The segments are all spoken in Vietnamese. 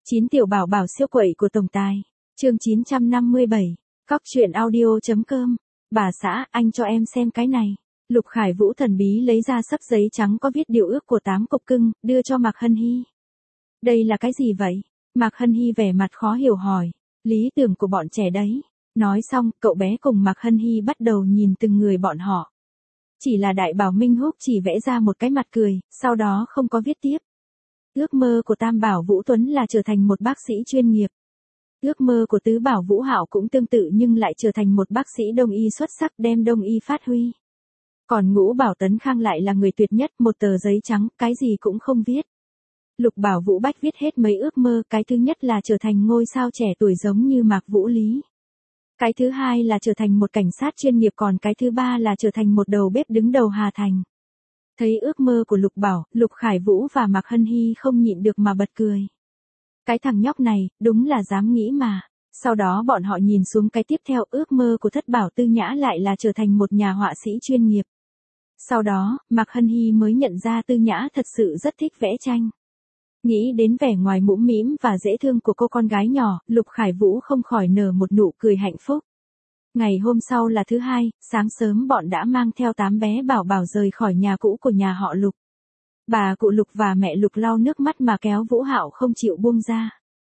9 tiểu bảo bảo siêu quậy của tổng tài. Chương 957. Cóc truyện audio.com. Bà xã, anh cho em xem cái này. Lục Khải Vũ thần bí lấy ra sấp giấy trắng có viết điều ước của 8 cục cưng, đưa cho Mạc Hân Hy. Đây là cái gì vậy? Mạc Hân Hy vẻ mặt khó hiểu hỏi. Lý tưởng của bọn trẻ đấy. Nói xong, cậu bé cùng Mạc Hân Hy bắt đầu nhìn từng người bọn họ. Chỉ là Đại Bảo Minh Húc chỉ vẽ ra một cái mặt cười, sau đó không có viết tiếp. Ước mơ của Tam Bảo Vũ Tuấn là trở thành một bác sĩ chuyên nghiệp. Ước mơ của Tứ Bảo Vũ Hạo cũng tương tự nhưng lại trở thành một bác sĩ đông y xuất sắc đem đông y phát huy. Còn Ngũ Bảo Tấn Khang lại là người tuyệt nhất, một tờ giấy trắng, cái gì cũng không viết. Lục Bảo Vũ Bách viết hết mấy ước mơ, cái thứ nhất là trở thành ngôi sao trẻ tuổi giống như Mạc Vũ Lý. Cái thứ hai là trở thành một cảnh sát chuyên nghiệp, còn cái thứ ba là trở thành một đầu bếp đứng đầu Hà Thành. Thấy ước mơ của Lục Bảo, Lục Khải Vũ và Mạc Hân Hy không nhịn được mà bật cười. Cái thằng nhóc này, đúng là dám nghĩ mà. Sau đó bọn họ nhìn xuống cái tiếp theo, ước mơ của Thất Bảo Tư Nhã lại là trở thành một nhà họa sĩ chuyên nghiệp. Sau đó, Mạc Hân Hy mới nhận ra Tư Nhã thật sự rất thích vẽ tranh. Nghĩ đến vẻ ngoài mũm mĩm và dễ thương của cô con gái nhỏ, Lục Khải Vũ không khỏi nở một nụ cười hạnh phúc. Ngày hôm sau là thứ hai, sáng sớm bọn đã mang theo 8 bé bảo bảo rời khỏi nhà cũ của nhà họ Lục. Bà cụ Lục và mẹ Lục lau nước mắt mà kéo Vũ Hạo không chịu buông ra.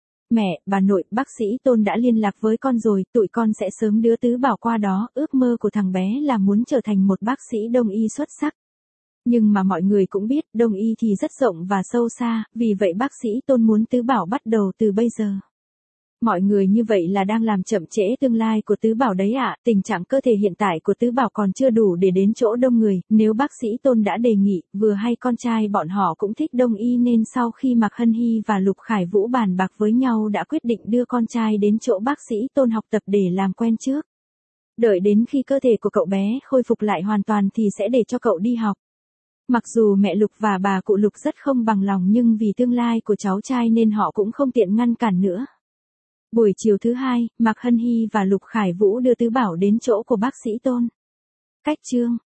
Mẹ, bà nội, bác sĩ Tôn đã liên lạc với con rồi, tụi con sẽ sớm đưa Tứ Bảo qua đó, ước mơ của thằng bé là muốn trở thành một bác sĩ đông y xuất sắc. Nhưng mà mọi người cũng biết, đông y thì rất rộng và sâu xa, vì vậy bác sĩ Tôn muốn Tứ Bảo bắt đầu từ bây giờ. Mọi người như vậy là đang làm chậm trễ tương lai của Tứ Bảo đấy ạ, tình trạng cơ thể hiện tại của Tứ Bảo còn chưa đủ để đến chỗ đông người, nếu bác sĩ Tôn đã đề nghị, vừa hay con trai bọn họ cũng thích đông y nên sau khi Mạc Hân Hy và Lục Khải Vũ bàn bạc với nhau đã quyết định đưa con trai đến chỗ bác sĩ Tôn học tập để làm quen trước. Đợi đến khi cơ thể của cậu bé khôi phục lại hoàn toàn thì sẽ để cho cậu đi học. Mặc dù mẹ Lục và bà cụ Lục rất không bằng lòng nhưng vì tương lai của cháu trai nên họ cũng không tiện ngăn cản nữa. Buổi chiều thứ hai, Mạc Hân Hy và Lục Khải Vũ đưa Tứ Bảo đến chỗ của bác sĩ Tôn. Cách chương